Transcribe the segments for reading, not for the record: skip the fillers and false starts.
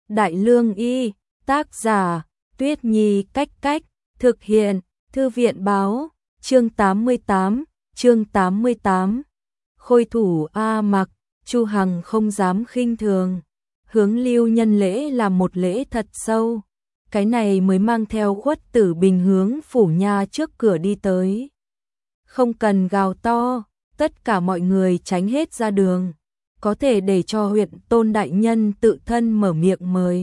Đại Lương Y, tác giả, Tuyết Nhi Cách Cách, thực hiện, Thư viện Báo, chương 88. Khôi thủ A Mặc, Chu Hằng không dám khinh thường, hướng Lưu Nhân Lễ làm một lễ thật sâu, cái này mới mang theo Khuất Tử Bình hướng phủ nha trước cửa đi tới. Không cần gào to, tất cả mọi người tránh hết ra đường, có thể để cho huyện Tôn đại nhân tự thân mở miệng mời.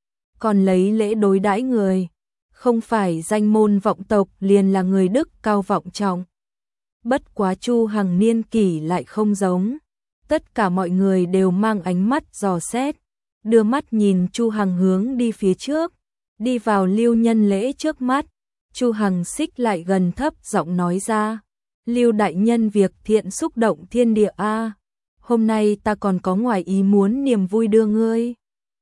Còn lấy lễ đối đãi người, không phải danh môn vọng tộc liền là người đức cao vọng trọng. Bất quá Chu Hằng niên kỷ lại không giống, tất cả mọi người đều mang ánh mắt dò xét, đưa mắt nhìn Chu Hằng hướng đi phía trước, đi vào Lưu Nhân Lễ trước mắt. Chu Hằng xích lại gần thấp giọng nói ra, Lưu đại nhân việc thiện xúc động thiên địa a, hôm nay ta còn có ngoài ý muốn niềm vui đưa ngươi.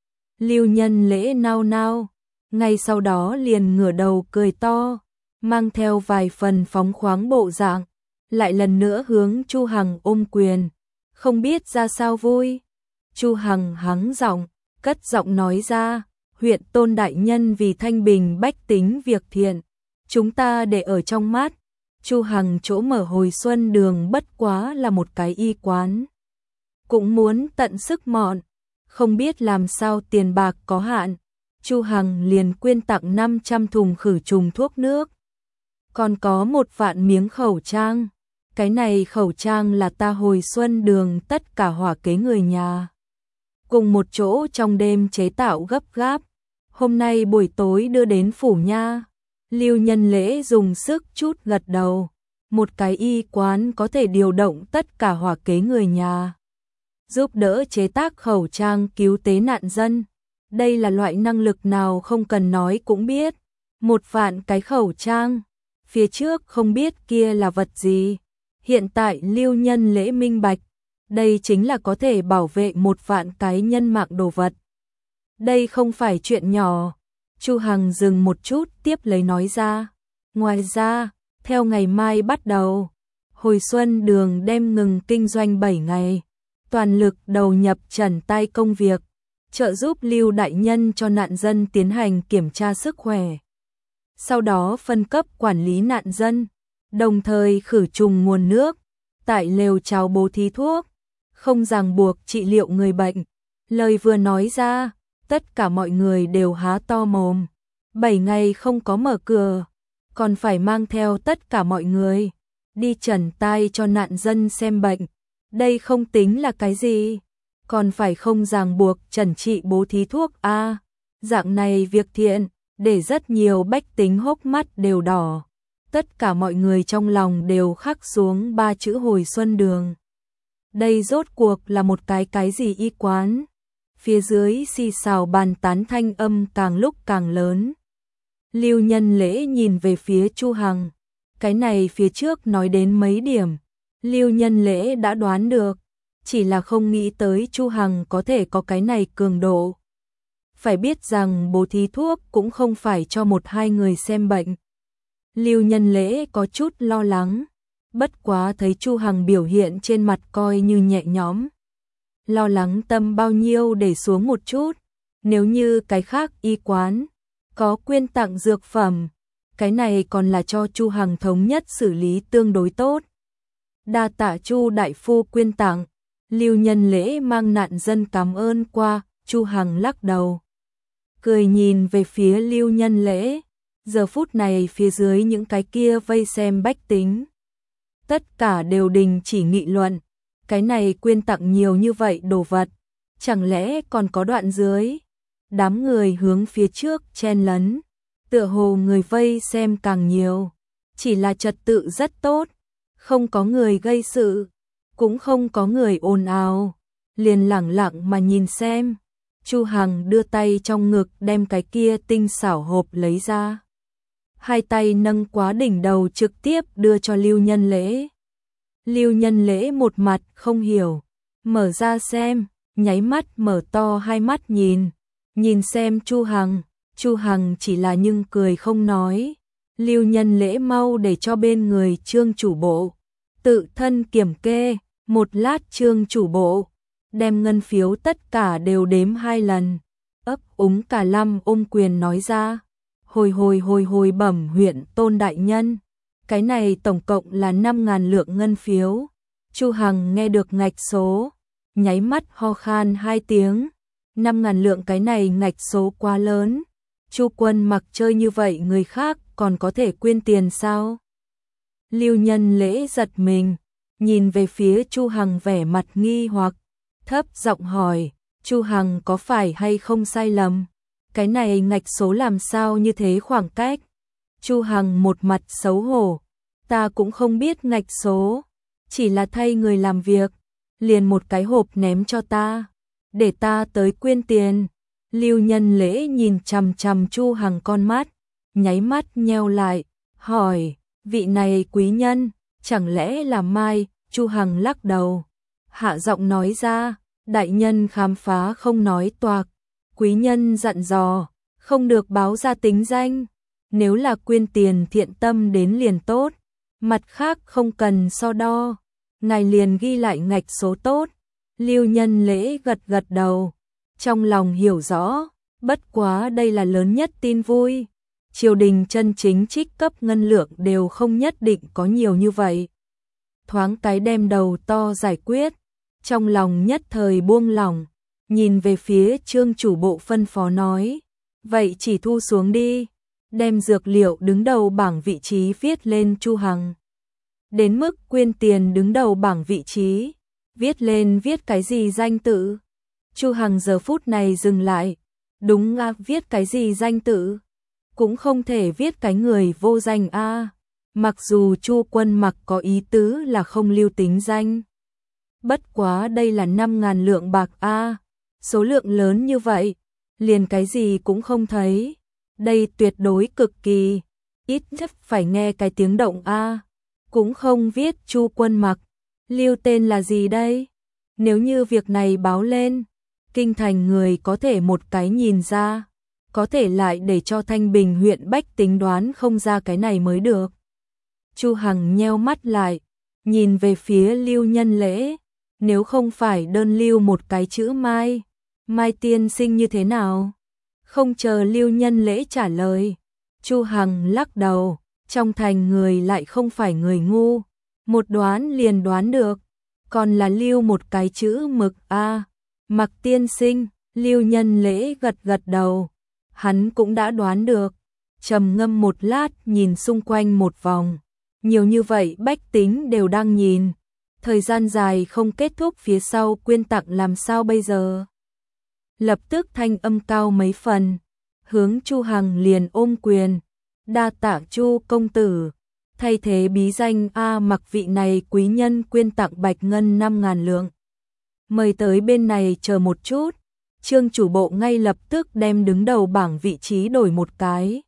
Lưu Nhân Lễ nao nao, ngay sau đó liền ngửa đầu cười to, mang theo vài phần phóng khoáng bộ dạng, lại lần nữa hướng Chu Hằng ôm quyền, không biết ra sao vui. Chu Hằng hắng giọng, cất giọng nói ra, huyện Tôn đại nhân vì thanh bình bách tính việc thiện, chúng ta để ở trong mắt. Chu Hằng chỗ mở Hồi Xuân Đường bất quá là một cái y quán, cũng muốn tận sức mọn, không biết làm sao tiền bạc có hạn, Chu Hằng liền quyên tặng 500 thùng khử trùng thuốc nước, còn có 1 vạn miếng khẩu trang. Cái này khẩu trang là ta Hồi Xuân Đường tất cả hỏa kế người nhà cùng một chỗ trong đêm chế tạo gấp gáp, hôm nay buổi tối đưa đến phủ nha. Lưu Nhân Lễ dùng sức chút gật đầu, một cái y quán có thể điều động tất cả hỏa kế người nhà, giúp đỡ chế tác khẩu trang cứu tế nạn dân. Đây là loại năng lực nào không cần nói cũng biết. 1 vạn cái khẩu trang, phía trước không biết kia là vật gì. Hiện tại Lưu Nhân Lễ minh bạch, đây chính là có thể bảo vệ 1 vạn cái nhân mạng đồ vật. Đây không phải chuyện nhỏ. Chu Hằng dừng một chút tiếp lấy nói ra. Ngoài ra, theo ngày mai bắt đầu, Hồi Xuân Đường đem ngừng kinh doanh 7 ngày, toàn lực đầu nhập trần tay công việc, trợ giúp Lưu đại nhân cho nạn dân tiến hành kiểm tra sức khỏe. Sau đó phân cấp quản lý nạn dân, đồng thời khử trùng nguồn nước, tại lều cháo bố thí thuốc, không ràng buộc trị liệu người bệnh. Lời vừa nói ra, tất cả mọi người đều há to mồm. 7 ngày không có mở cửa, còn phải mang theo tất cả mọi người đi trần tay cho nạn dân xem bệnh. Đây không tính là cái gì, còn phải không ràng buộc trần trị bố thí thuốc a. Dạng này việc thiện, để rất nhiều bách tính hốc mắt đều đỏ. Tất cả mọi người trong lòng đều khắc xuống 3 chữ Hồi Xuân Đường. Đây rốt cuộc là một cái gì y quán? Phía dưới xì xào bàn tán thanh âm càng lúc càng lớn. Lưu Nhân Lễ nhìn về phía Chu Hằng, cái này phía trước nói đến mấy điểm, Lưu Nhân Lễ đã đoán được, chỉ là không nghĩ tới Chu Hằng có thể có cái này cường độ. Phải biết rằng bố thí thuốc cũng không phải cho 1-2 người xem bệnh. Lưu Nhân Lễ có chút lo lắng, bất quá thấy Chu Hằng biểu hiện trên mặt coi như nhẹ nhõm. Lo lắng tâm bao nhiêu để xuống một chút, nếu như cái khác y quán có quyên tặng dược phẩm, cái này còn là cho Chu Hằng thống nhất xử lý tương đối tốt. Đa tạ Chu đại phu quyên tặng. Lưu Nhân Lễ mang nạn dân cảm ơn qua. Chu Hằng lắc đầu, cười nhìn về phía Lưu Nhân Lễ. Giờ phút này phía dưới những cái kia vây xem bách tính, tất cả đều đình chỉ nghị luận. Cái này quyên tặng nhiều như vậy đồ vật, chẳng lẽ còn có đoạn dưới? Đám người hướng phía trước chen lấn, tựa hồ người vây xem càng nhiều, chỉ là trật tự rất tốt, không có người gây sự, cũng không có người ồn ào, liền lẳng lặng mà nhìn xem. Chu Hằng đưa tay trong ngực đem cái kia tinh xảo hộp lấy ra, hai tay nâng quá đỉnh đầu trực tiếp đưa cho Lưu Nhân Lễ. Lưu Nhân Lễ một mặt không hiểu, mở ra xem, nháy mắt mở to hai mắt nhìn xem Chu Hằng. Chu Hằng chỉ là nhưng cười không nói. Lưu Nhân Lễ mau để cho bên người Trương chủ bộ tự thân kiểm kê. Một lát Trương chủ bộ đem ngân phiếu tất cả đều đếm 2 lần, ấp úng cả lăm ôm quyền nói ra. Hồi bẩm huyện Tôn đại nhân, cái này tổng cộng là 5.000 lượng ngân phiếu. Chu Hằng nghe được ngạch số, nháy mắt ho khan 2 tiếng. 5.000 lượng, cái này ngạch số quá lớn. Chu Quân Mặc chơi như vậy người khác còn có thể quyên tiền sao? Lưu Nhân Lễ giật mình, nhìn về phía Chu Hằng vẻ mặt nghi hoặc, thấp giọng hỏi, Chu Hằng có phải hay không sai lầm? Cái này ngạch số làm sao như thế khoảng cách? Chu Hằng một mặt xấu hổ, ta cũng không biết ngạch số, chỉ là thay người làm việc, liền một cái hộp ném cho ta, để ta tới quyên tiền. Lưu Nhân Lễ nhìn chằm chằm Chu Hằng con mắt, nháy mắt nheo lại, hỏi, vị này quý nhân, chẳng lẽ là Mai? Chu Hằng lắc đầu, hạ giọng nói ra, đại nhân khám phá không nói toạc, quý nhân dặn dò, không được báo ra tính danh, nếu là quyên tiền thiện tâm đến liền tốt, mặt khác không cần so đo, ngài liền ghi lại ngạch số tốt. Lưu Nhân Lễ gật gật đầu, trong lòng hiểu rõ, bất quá đây là lớn nhất tin vui. Triều đình chân chính trích cấp ngân lượng đều không nhất định có nhiều như vậy. Thoáng cái đem đầu to giải quyết, trong lòng nhất thời buông lỏng, nhìn về phía Trương chủ bộ phân phó nói, vậy chỉ thu xuống đi, đem dược liệu đứng đầu bảng vị trí viết lên Chu Hằng. Đến mức quyên tiền đứng đầu bảng vị trí, viết lên viết cái gì danh tự? Chu Hằng giờ phút này dừng lại, đúng viết cái gì danh tự? Cũng không thể viết cái người vô danh a. Mặc dù Chu Quân Mặc có ý tứ là không lưu tính danh. Bất quá đây là 5.000 lượng bạc a, số lượng lớn như vậy, liền cái gì cũng không thấy. Đây tuyệt đối cực kỳ, ít nhất phải nghe cái tiếng động a. Cũng không viết Chu Quân Mặc, lưu tên là gì đây? Nếu như việc này báo lên, kinh thành người có thể một cái nhìn ra, có thể lại để cho Thanh Bình huyện bách tính đoán không ra cái này mới được. Chu Hằng nheo mắt lại, nhìn về phía Lưu Nhân Lễ, nếu không phải đơn lưu một cái chữ Mai, Mai tiên sinh như thế nào? Không chờ Lưu Nhân Lễ trả lời, Chu Hằng lắc đầu, trong thành người lại không phải người ngu, một đoán liền đoán được, còn là lưu một cái chữ Mực a. Mặc tiên sinh. Lưu Nhân Lễ gật gật đầu, hắn cũng đã đoán được, trầm ngâm một lát nhìn xung quanh một vòng, nhiều như vậy bách tính đều đang nhìn, thời gian dài không kết thúc phía sau quyên tặng làm sao bây giờ? Lập tức thanh âm cao mấy phần, hướng Chu Hằng liền ôm quyền, đa tạ Chu công tử, thay thế bí danh Mặc vị này quý nhân quyên tặng bạch ngân 5.000 lượng. Mời tới bên này chờ một chút. Trương chủ bộ ngay lập tức đem đứng đầu bảng vị trí đổi một cái.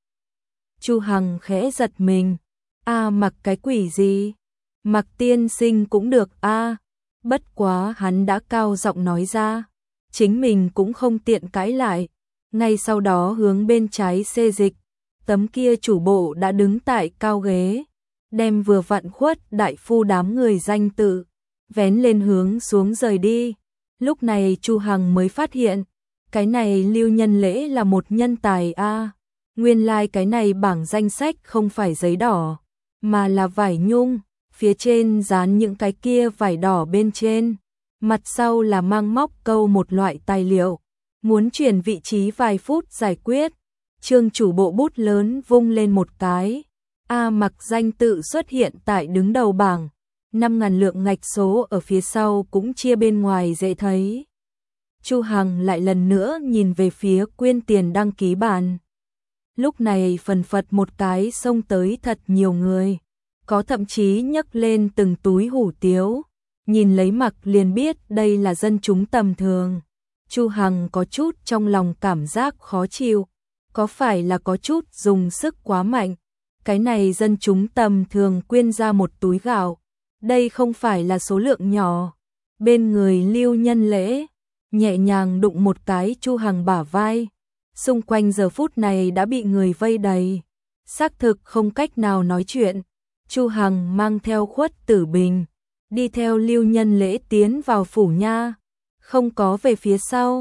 Chu Hằng khẽ giật mình, Mặc cái quỷ gì? Mặc tiên sinh cũng được a. Bất quá hắn đã cao giọng nói ra, chính mình cũng không tiện cãi lại. Ngay sau đó hướng bên trái xê dịch, tấm kia chủ bộ đã đứng tại cao ghế, đem vừa vặn khuất đại phu đám người danh tự vén lên hướng xuống rời đi. Lúc này Chu Hằng mới phát hiện, cái này Lưu Nhân Lễ là một nhân tài a. Nguyên lai cái này bảng danh sách không phải giấy đỏ, mà là vải nhung, phía trên dán những cái kia vải đỏ bên trên, mặt sau là mang móc câu một loại tài liệu, muốn chuyển vị trí vài phút giải quyết. Trương chủ bộ bút lớn vung lên một cái, Mặc danh tự xuất hiện tại đứng đầu bảng. 5.000 lượng ngạch số ở phía sau cũng chia bên ngoài dễ thấy. Chu Hằng lại lần nữa nhìn về phía quyên tiền đăng ký bàn. Lúc này phần phật một cái xông tới thật nhiều người, có thậm chí nhấc lên từng túi hủ tiếu, nhìn lấy mặc liền biết đây là dân chúng tầm thường. Chu Hằng có chút trong lòng cảm giác khó chịu, có phải là có chút dùng sức quá mạnh? Cái này dân chúng tầm thường quyên ra một túi gạo, đây không phải là số lượng nhỏ. Bên người Lưu Nhân Lễ nhẹ nhàng đụng một cái Chu Hằng bả vai, xung quanh giờ phút này đã bị người vây đầy, xác thực không cách nào nói chuyện. Chu Hằng mang theo Khuất Tử Bình, đi theo Lưu Nhân Lễ tiến vào phủ nha, không có về phía sau.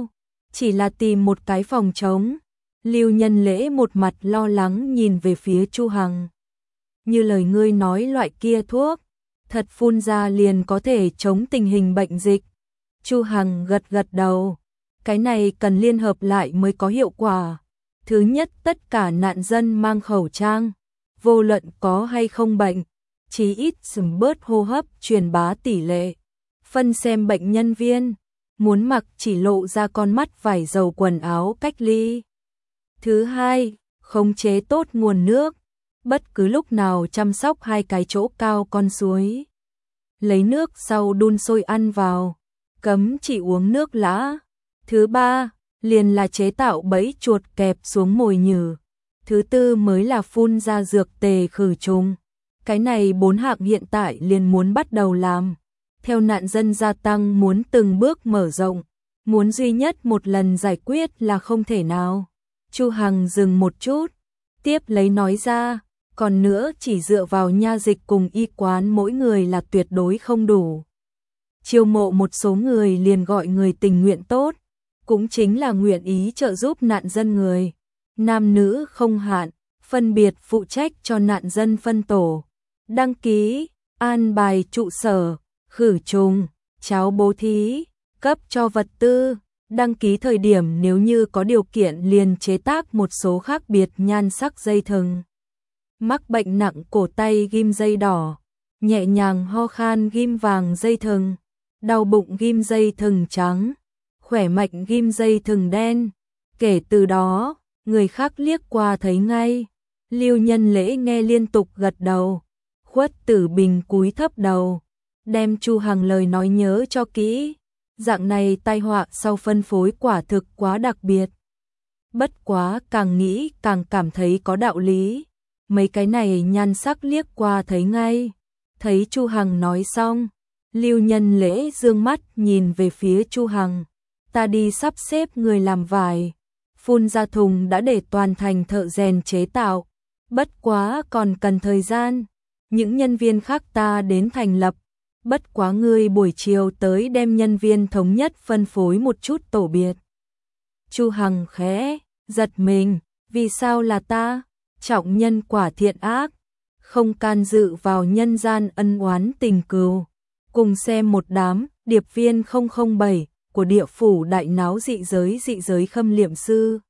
chỉ là tìm một cái phòng trống. Lưu Nhân Lễ một mặt lo lắng nhìn về phía Chu Hằng. Như lời ngươi nói loại kia thuốc, thật phun ra liền có thể chống tình hình bệnh dịch. Chu Hằng gật gật đầu, cái này cần liên hợp lại mới có hiệu quả. Thứ nhất, tất cả nạn dân mang khẩu trang, vô luận có hay không bệnh, chí ít giảm bớt hô hấp truyền bá tỷ lệ. Phân xem bệnh nhân viên, muốn mặc chỉ lộ ra con mắt vải dầu quần áo cách ly. Thứ hai, khống chế tốt nguồn nước, bất cứ lúc nào chăm sóc hai cái chỗ cao con suối. Lấy nước sau đun sôi ăn vào, cấm chỉ uống nước lã. Thứ ba, liền là chế tạo bẫy chuột kẹp xuống mồi nhử. Thứ tư mới là phun ra dược tề khử trùng. Cái này 4 hạng hiện tại liền muốn bắt đầu làm. Theo nạn dân gia tăng muốn từng bước mở rộng, muốn duy nhất một lần giải quyết là không thể nào. Chu Hằng dừng một chút, tiếp lấy nói ra, còn nữa chỉ dựa vào nha dịch cùng y quán mỗi người là tuyệt đối không đủ. Chiêu mộ một số người liền gọi người tình nguyện tốt, cũng chính là nguyện ý trợ giúp nạn dân người. Nam nữ không hạn, phân biệt phụ trách cho nạn dân phân tổ. Đăng ký, an bài trụ sở, khử trùng, cháo bố thí, cấp cho vật tư. Đăng ký thời điểm nếu như có điều kiện liền chế tác một số khác biệt nhan sắc dây thừng. Mắc bệnh nặng cổ tay ghim dây đỏ, nhẹ nhàng ho khan ghim vàng dây thừng, đau bụng ghim dây thừng trắng, khỏe mạnh ghim dây thừng đen. Kể từ đó, người khác liếc qua thấy ngay. Lưu Nhân Lễ nghe liên tục gật đầu. Khuất Tử Bình cúi thấp đầu, đem Chu Hằng lời nói nhớ cho kỹ. Dạng này tai họa sau phân phối quả thực quá đặc biệt. Bất quá càng nghĩ càng cảm thấy có đạo lý. Mấy cái này nhan sắc liếc qua thấy ngay. Thấy Chu Hằng nói xong, Lưu Nhân Lễ dương mắt nhìn về phía Chu Hằng. Ta đi sắp xếp người làm vải. Phun ra thùng đã để toàn thành thợ rèn chế tạo. Bất quá còn cần thời gian. Những nhân viên khác ta đến thành lập. Bất quá ngươi buổi chiều tới đem nhân viên thống nhất phân phối một chút tổ biệt. Chu Hằng khẽ giật mình, vì sao là ta? Trọng nhân quả thiện ác, không can dự vào nhân gian ân oán tình cừu. Cùng xem một đám điệp viên 007 của địa phủ đại náo dị giới khâm liệm sư.